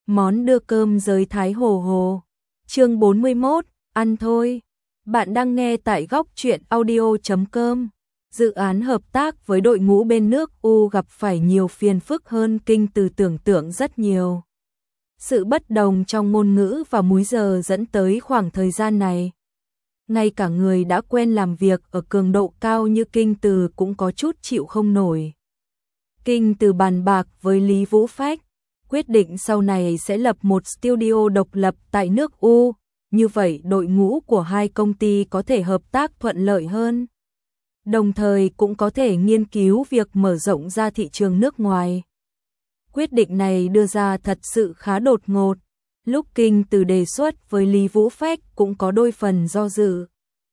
món đưa cơm giới Thái Hồ Hồ. Chương 41, ăn thôi. Bạn đang nghe tại góc truyện audio.com. Dự án hợp tác với đội ngũ bên nước U gặp phải nhiều phiền phức hơn Kinh Từ tưởng tượng rất nhiều. Sự bất đồng trong ngôn ngữ và múi giờ dẫn tới khoảng thời gian này. Ngay cả người đã quen làm việc ở cường độ cao như Kinh Từ cũng có chút chịu không nổi. Kinh Từ bàn bạc với Lý Vũ Phách, quyết định sau này sẽ lập một studio độc lập tại nước U, như vậy đội ngũ của hai công ty có thể hợp tác thuận lợi hơn. Đồng thời cũng có thể nghiên cứu việc mở rộng ra thị trường nước ngoài. Quyết định này đưa ra thật sự khá đột ngột, lúc Kinh Từ đề xuất với Lý Vũ Phách cũng có đôi phần do dự.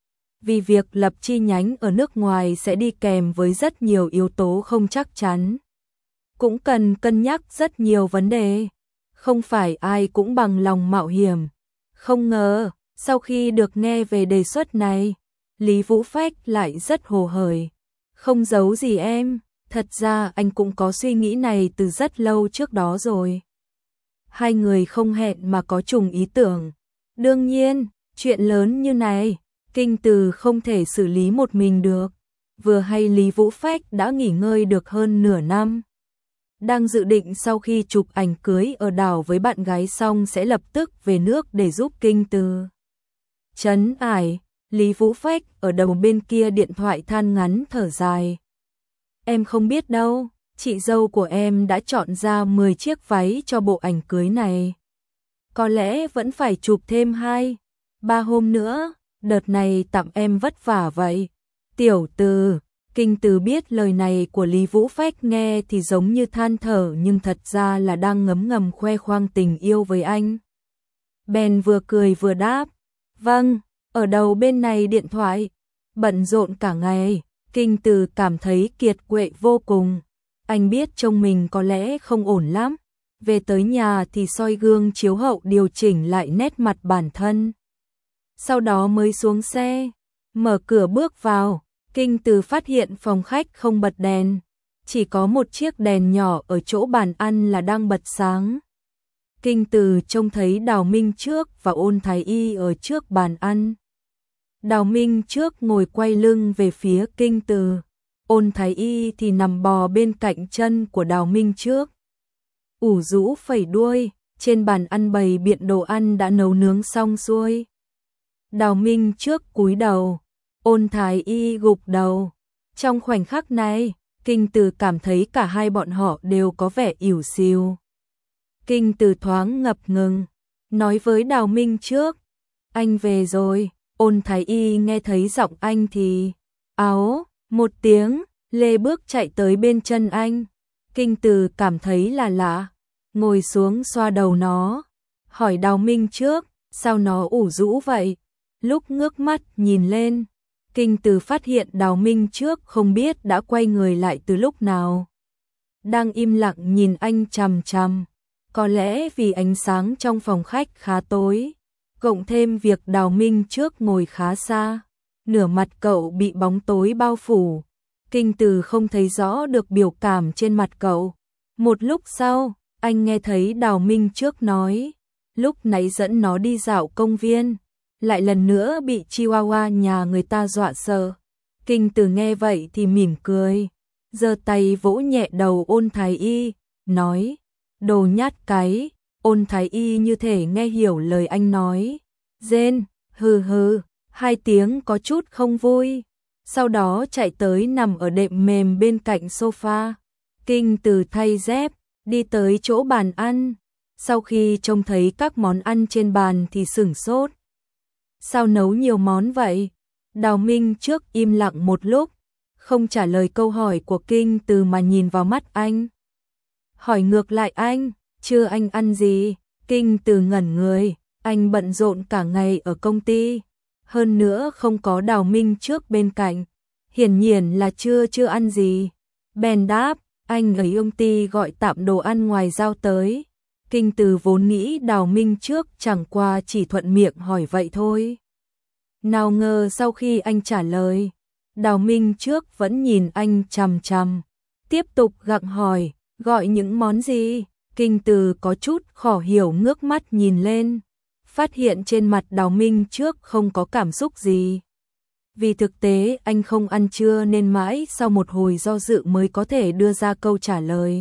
Vì việc lập chi nhánh ở nước ngoài sẽ đi kèm với rất nhiều yếu tố không chắc chắn. Cũng cần cân nhắc rất nhiều vấn đề, không phải ai cũng bằng lòng mạo hiểm. Không ngờ, sau khi được nghe về đề xuất này, Lý Vũ Phách lại rất hồ hởi. Không giấu gì em, thật ra anh cũng có suy nghĩ này từ rất lâu trước đó rồi. Hai người không hẹn mà có trùng ý tưởng. Đương nhiên, chuyện lớn như này, Kinh Từ không thể xử lý một mình được. Vừa hay Lý Vũ Phách đã nghỉ ngơi được hơn nửa năm. Đang dự định sau khi chụp ảnh cưới ở đảo với bạn gái xong sẽ lập tức về nước để giúp Kinh Từ trấn ải. Lý Vũ Phách ở đầu bên kia điện thoại than ngắn thở dài. Em không biết đâu, chị dâu của em đã chọn ra 10 chiếc váy cho bộ ảnh cưới này. Có lẽ vẫn phải chụp thêm 2-3 hôm nữa, đợt này tặng em vất vả vậy. Tiểu Từ. Kinh Từ biết lời này của Lý Vũ Phách nghe thì giống như than thở nhưng thật ra là đang ngấm ngầm khoe khoang tình yêu với anh. Bèn vừa cười vừa đáp, vâng, ở đầu bên này điện thoại, bận rộn cả ngày, Kinh Từ cảm thấy kiệt quệ vô cùng. Anh biết trông mình có lẽ không ổn lắm, về tới nhà thì soi gương chiếu hậu điều chỉnh lại nét mặt bản thân. Sau đó mới xuống xe, mở cửa bước vào. Kinh Từ phát hiện phòng khách không bật đèn, chỉ có một chiếc đèn nhỏ ở chỗ bàn ăn là đang bật sáng. Kinh Từ trông thấy Đào Minh Trước và Ôn Thái Y ở trước bàn ăn. Đào Minh Trước ngồi quay lưng về phía Kinh Từ, Ôn Thái Y thì nằm bò bên cạnh chân của Đào Minh Trước. Ủ rũ phẩy đuôi, trên bàn ăn bày biện đồ ăn đã nấu nướng xong xuôi. Đào Minh Trước cúi đầu, Ôn Thái Y gục đầu. Trong khoảnh khắc này, Kinh Từ cảm thấy cả hai bọn họ đều có vẻ ỉu xìu. Kinh Từ thoáng ngập ngừng, nói với Đào Minh Trước, anh về rồi. Ôn Thái Y nghe thấy giọng anh thì áo một tiếng, lê bước chạy tới bên chân anh. Kinh Từ cảm thấy là lạ, ngồi xuống xoa đầu nó, hỏi Đào Minh Trước, sao nó ủ rũ vậy? Lúc ngước mắt nhìn lên, Kinh Từ phát hiện Đào Minh Trước không biết đã quay người lại từ lúc nào. Đang im lặng nhìn anh chằm chằm, có lẽ vì ánh sáng trong phòng khách khá tối, cộng thêm việc Đào Minh Trước ngồi khá xa, nửa mặt cậu bị bóng tối bao phủ. Kinh Từ không thấy rõ được biểu cảm trên mặt cậu. Một lúc sau, anh nghe thấy Đào Minh Trước nói, lúc nãy dẫn nó đi dạo công viên, lại lần nữa bị Chihuahua nhà người ta dọa sợ. Kinh Từ nghe vậy thì mỉm cười, giơ tay vỗ nhẹ đầu Ôn Thái Y, nói, đồ nhát cái. Ôn Thái Y như thể nghe hiểu lời anh nói, rên, hừ hừ, 2 tiếng có chút không vui. Sau đó chạy tới nằm ở đệm mềm bên cạnh sofa. Kinh Từ thay dép, đi tới chỗ bàn ăn. Sau khi trông thấy các món ăn trên bàn thì sửng sốt. Sao nấu nhiều món vậy? Đào Minh Trước im lặng một lúc, không trả lời câu hỏi của Kinh Từ mà nhìn vào mắt anh. Hỏi ngược lại anh, chưa anh ăn gì? Kinh Từ ngẩn người, anh bận rộn cả ngày ở công ty. Hơn nữa không có Đào Minh Trước bên cạnh, hiển nhiên là chưa ăn gì. Bèn đáp, anh ấy công ty gọi tạm đồ ăn ngoài giao tới. Kinh Từ vốn nghĩ Đào Minh Trước chẳng qua chỉ thuận miệng hỏi vậy thôi. Nào ngờ sau khi anh trả lời, Đào Minh Trước vẫn nhìn anh chằm chằm, tiếp tục gặng hỏi, gọi những món gì? Kinh Từ có chút khó hiểu ngước mắt nhìn lên, phát hiện trên mặt Đào Minh trước không có cảm xúc gì. Vì thực tế anh không ăn trưa nên mãi sau một hồi do dự mới có thể đưa ra câu trả lời.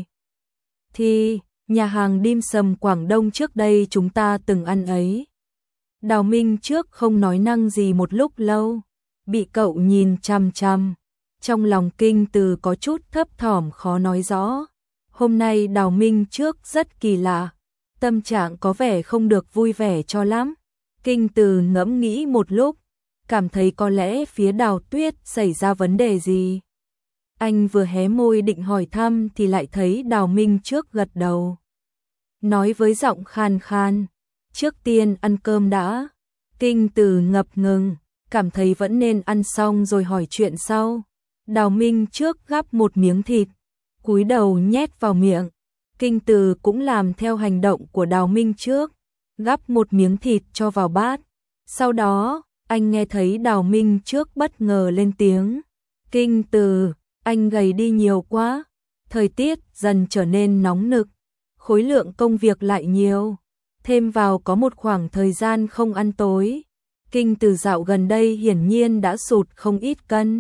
Thì, nhà hàng dim sum Quảng Đông trước đây chúng ta từng ăn ấy. Đào Minh trước không nói năng gì một lúc lâu, bị cậu nhìn chằm chằm. Trong lòng Kinh Từ có chút thấp thỏm khó nói rõ. Hôm nay Đào Minh trước rất kỳ lạ, tâm trạng có vẻ không được vui vẻ cho lắm. Kinh Từ ngẫm nghĩ một lúc, cảm thấy có lẽ phía Đào Tuyết xảy ra vấn đề gì. Anh vừa hé môi định hỏi thăm thì lại thấy Đào Minh trước gật đầu. Nói với giọng khan khan, trước tiên ăn cơm đã. Kinh Từ ngập ngừng, cảm thấy vẫn nên ăn xong rồi hỏi chuyện sau. Đào Minh trước gắp một miếng thịt, cúi đầu nhét vào miệng. Kinh Từ cũng làm theo hành động của Đào Minh trước, gắp một miếng thịt cho vào bát. Sau đó, anh nghe thấy Đào Minh trước bất ngờ lên tiếng. Kinh Từ, anh gầy đi nhiều quá. Thời tiết dần trở nên nóng nực, khối lượng công việc lại nhiều. Thêm vào có một khoảng thời gian không ăn tối. Kinh Từ dạo gần đây hiển nhiên đã sụt không ít cân.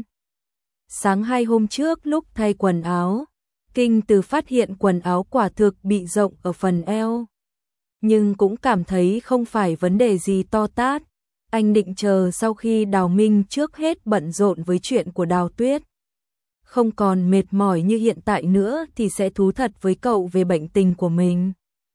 Sáng 2 hôm trước lúc thay quần áo, Kinh Từ phát hiện quần áo quả thực bị rộng ở phần eo. Nhưng cũng cảm thấy không phải vấn đề gì to tát. Anh định chờ sau khi Đào Minh trước hết bận rộn với chuyện của Đào Tuyết, không còn mệt mỏi như hiện tại nữa thì sẽ thú thật với cậu về bệnh tình của mình.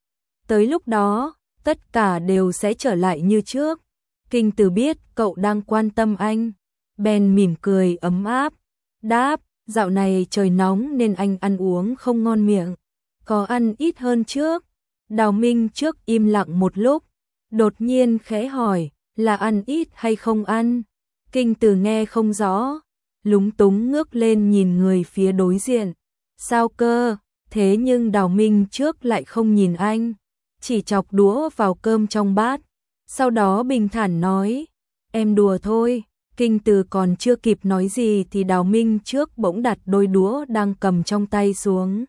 Tới lúc đó, tất cả đều sẽ trở lại như trước. Kinh Từ biết cậu đang quan tâm anh, bèn mỉm cười ấm áp, đáp, dạo này trời nóng nên anh ăn uống không ngon miệng, có ăn ít hơn trước. Đào Minh trước im lặng một lúc, đột nhiên khẽ hỏi, là ăn ít hay không ăn? Kinh Từ nghe không rõ, lúng túng ngước lên nhìn người phía đối diện. Sao cơ? Thế nhưng Đào Minh trước lại không nhìn anh, chỉ chọc đũa vào cơm trong bát. Sau đó bình thản nói, em đùa thôi. Kinh Từ còn chưa kịp nói gì thì Đào Minh trước bỗng đặt đôi đũa đang cầm trong tay xuống.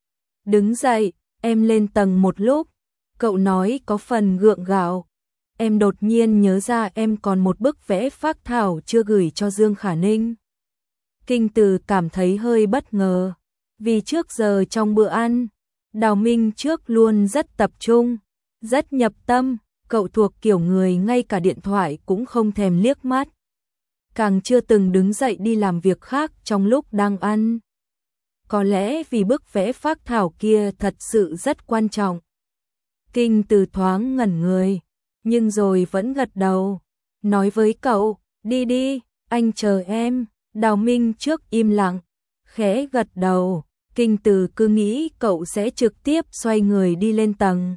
Đứng dậy, em lên tầng một lúc. Cậu nói có phần gượng gạo. Em đột nhiên nhớ ra em còn một bức vẽ phác thảo chưa gửi cho Dương Khả Ninh. Kinh Từ cảm thấy hơi bất ngờ, vì trước giờ trong bữa ăn, Đào Minh trước luôn rất tập trung, rất nhập tâm. Cậu thuộc kiểu người ngay cả điện thoại cũng không thèm liếc mắt, càng chưa từng đứng dậy đi làm việc khác trong lúc đang ăn. Có lẽ vì bức vẽ phác thảo kia thật sự rất quan trọng. Kinh Từ thoáng ngẩn người, nhưng rồi vẫn gật đầu, nói với cậu, đi đi, anh chờ em. Đào Minh trước im lặng, khẽ gật đầu. Kinh Từ cứ nghĩ cậu sẽ trực tiếp xoay người đi lên tầng.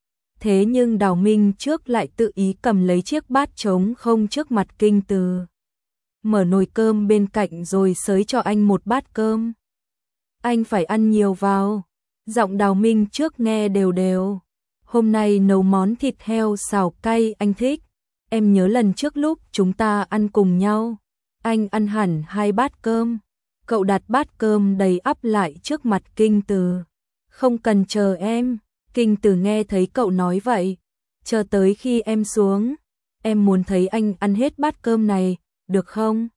Thế nhưng Đào Minh trước lại tự ý cầm lấy chiếc bát trống không trước mặt Kinh Từ, mở nồi cơm bên cạnh rồi xới cho anh một bát cơm. Anh phải ăn nhiều vào. Giọng Đào Minh trước nghe đều đều. Hôm nay nấu món thịt heo xào cay anh thích. Em nhớ lần trước lúc chúng ta ăn cùng nhau, anh ăn hẳn 2 bát cơm. Cậu đặt bát cơm đầy ắp lại trước mặt Kinh Từ. Không cần chờ em. Kinh Từ nghe thấy cậu nói vậy, chờ tới khi em xuống, em muốn thấy anh ăn hết bát cơm này, được không?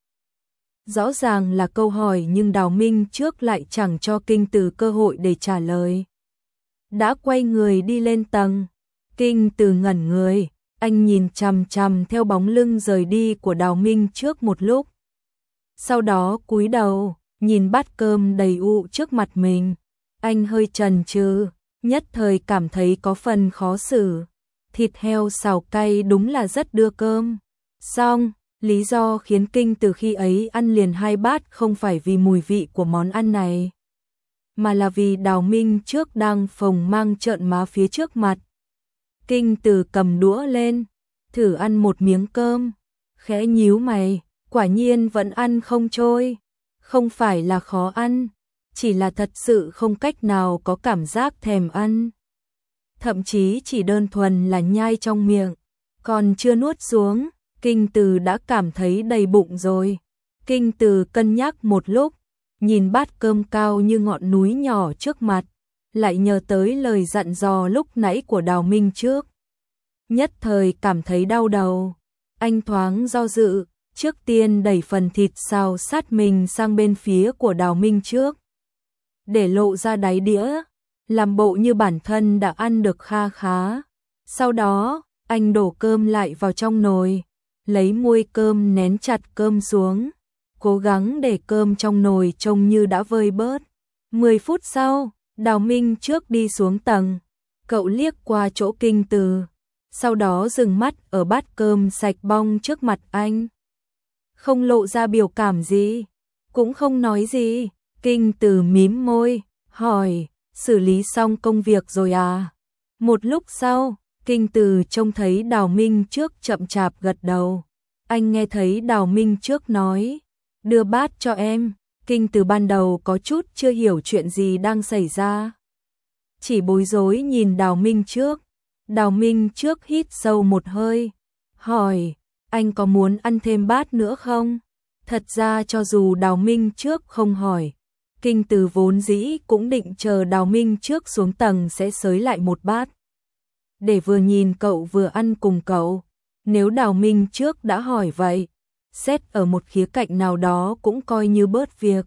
Rõ ràng là câu hỏi nhưng Đào Minh trước lại chẳng cho Kinh Từ cơ hội để trả lời. Đã quay người đi lên tầng, Kinh Từ ngẩn người, anh nhìn chằm chằm theo bóng lưng rời đi của Đào Minh trước một lúc. Sau đó cúi đầu, nhìn bát cơm đầy ụ trước mặt mình, anh hơi chần chừ, nhất thời cảm thấy có phần khó xử. Thịt heo xào cay đúng là rất đưa cơm. Xong, lý do khiến Kinh Từ khi ấy ăn liền 2 bát không phải vì mùi vị của món ăn này, mà là vì Đào Minh trước đang phồng mang trợn má phía trước mặt. Kinh Từ cầm đũa lên, thử ăn một miếng cơm, khẽ nhíu mày, quả nhiên vẫn ăn không trôi. Không phải là khó ăn, chỉ là thật sự không cách nào có cảm giác thèm ăn. Thậm chí chỉ đơn thuần là nhai trong miệng, còn chưa nuốt xuống, Kinh Từ đã cảm thấy đầy bụng rồi. Kinh Từ cân nhắc một lúc, nhìn bát cơm cao như ngọn núi nhỏ trước mặt, lại nhớ tới lời dặn dò lúc nãy của Đào Minh trước. Nhất thời cảm thấy đau đầu, anh thoáng do dự, trước tiên đẩy phần thịt xào sát mình sang bên phía của Đào Minh trước. Để lộ ra đáy đĩa, làm bộ như bản thân đã ăn được kha khá. Sau đó, anh đổ cơm lại vào trong nồi, lấy muôi cơm nén chặt cơm xuống, cố gắng để cơm trong nồi trông như đã vơi bớt. 10 phút sau, Đào Minh trước đi xuống tầng, cậu liếc qua chỗ Kinh Từ, sau đó dừng mắt ở bát cơm sạch bong trước mặt anh. Không lộ ra biểu cảm gì, cũng không nói gì. Kinh Từ mím môi, hỏi, xử lý xong công việc rồi à? Một lúc sau, Kinh Từ trông thấy Đào Minh trước chậm chạp gật đầu. Anh nghe thấy Đào Minh trước nói, đưa bát cho em. Kinh Từ ban đầu có chút chưa hiểu chuyện gì đang xảy ra, chỉ bối rối nhìn Đào Minh trước. Đào Minh trước hít sâu một hơi, hỏi, anh có muốn ăn thêm bát nữa không? Thật ra cho dù Đào Minh trước không hỏi, Kinh Từ vốn dĩ cũng định chờ Đào Minh trước xuống tầng sẽ xới lại một bát, để vừa nhìn cậu vừa ăn cùng cậu. Nếu Đào Minh trước đã hỏi vậy, xét ở một khía cạnh nào đó cũng coi như bớt việc.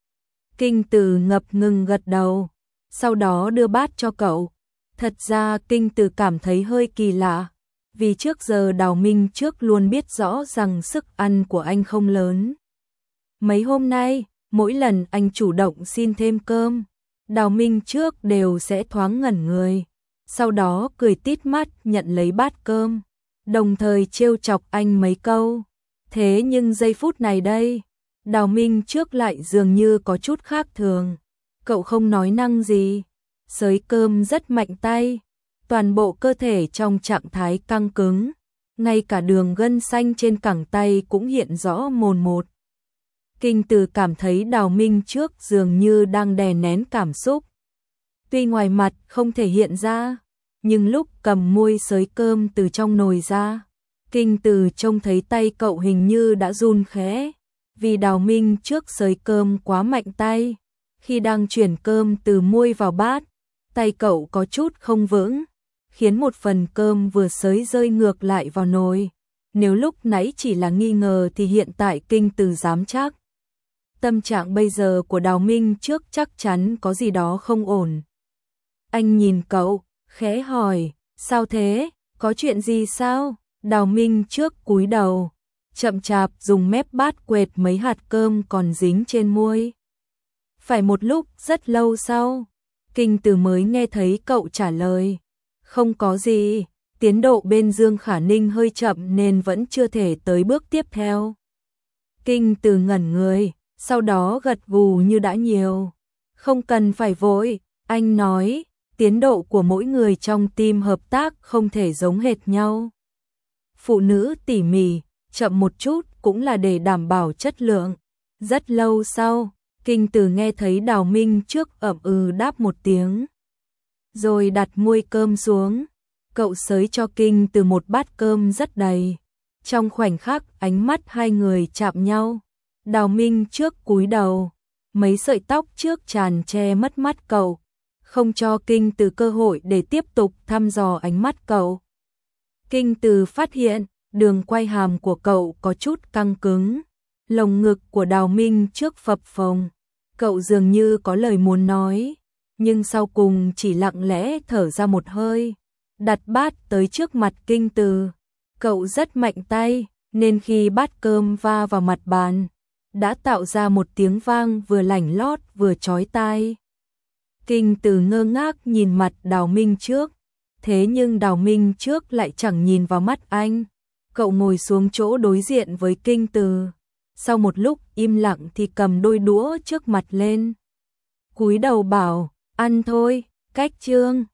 Kinh Từ ngập ngừng gật đầu, sau đó đưa bát cho cậu. Thật ra Kinh Từ cảm thấy hơi kỳ lạ, vì trước giờ Đào Minh trước luôn biết rõ rằng sức ăn của anh không lớn. Mấy hôm nay, mỗi lần anh chủ động xin thêm cơm, Đào Minh trước đều sẽ thoáng ngẩn người, sau đó cười tít mắt nhận lấy bát cơm, đồng thời trêu chọc anh mấy câu. Thế nhưng giây phút này đây, Đào Minh trước lại dường như có chút khác thường. Cậu không nói năng gì, xới cơm rất mạnh tay, toàn bộ cơ thể trong trạng thái căng cứng, ngay cả đường gân xanh trên cẳng tay cũng hiện rõ mồn một. Kinh Từ cảm thấy Đào Minh trước dường như đang đè nén cảm xúc. Tuy ngoài mặt không thể hiện ra, nhưng lúc cầm muôi xới cơm từ trong nồi ra, Kinh Từ trông thấy tay cậu hình như đã run khẽ, vì Đào Minh trước xới cơm quá mạnh tay. Khi đang chuyển cơm từ muôi vào bát, tay cậu có chút không vững, khiến một phần cơm vừa xới rơi ngược lại vào nồi. Nếu lúc nãy chỉ là nghi ngờ thì hiện tại Kinh Từ dám chắc. Tâm trạng bây giờ của Đào Minh trước chắc chắn có gì đó không ổn. Anh nhìn cậu, khẽ hỏi, sao thế, có chuyện gì sao? Đào Minh trước cúi đầu, chậm chạp dùng mép bát quệt mấy hạt cơm còn dính trên muôi. Phải một lúc rất lâu sau, Kinh Từ mới nghe thấy cậu trả lời, không có gì, tiến độ bên Dương Khả Ninh hơi chậm nên vẫn chưa thể tới bước tiếp theo. Kinh Từ ngẩn người, sau đó gật gù như đã nhiều. Không cần phải vội, anh nói, tiến độ của mỗi người trong team hợp tác không thể giống hệt nhau. Phụ nữ tỉ mỉ, chậm một chút cũng là để đảm bảo chất lượng. Rất lâu sau, Kinh Từ nghe thấy Đào Minh trước ậm ừ đáp một tiếng, rồi đặt muôi cơm xuống. Cậu xới cho Kinh Từ một bát cơm rất đầy. Trong khoảnh khắc ánh mắt hai người chạm nhau, Đào Minh trước cúi đầu, mấy sợi tóc trước tràn che mất mắt cậu, không cho Kinh Từ cơ hội để tiếp tục thăm dò ánh mắt cậu. Kinh Từ phát hiện đường quay hàm của cậu có chút căng cứng, lồng ngực của Đào Minh trước phập phồng. Cậu dường như có lời muốn nói, nhưng sau cùng chỉ lặng lẽ thở ra một hơi, đặt bát tới trước mặt Kinh Từ. Cậu rất mạnh tay, nên khi bát cơm va vào mặt bàn, đã tạo ra một tiếng vang vừa lảnh lót vừa chói tai. Kinh Từ ngơ ngác nhìn mặt Đào Minh trước, thế nhưng Đào Minh trước lại chẳng nhìn vào mắt anh. Cậu ngồi xuống chỗ đối diện với Kinh Từ, sau một lúc im lặng thì cầm đôi đũa trước mặt lên, cúi đầu bảo, ăn thôi, cách chương.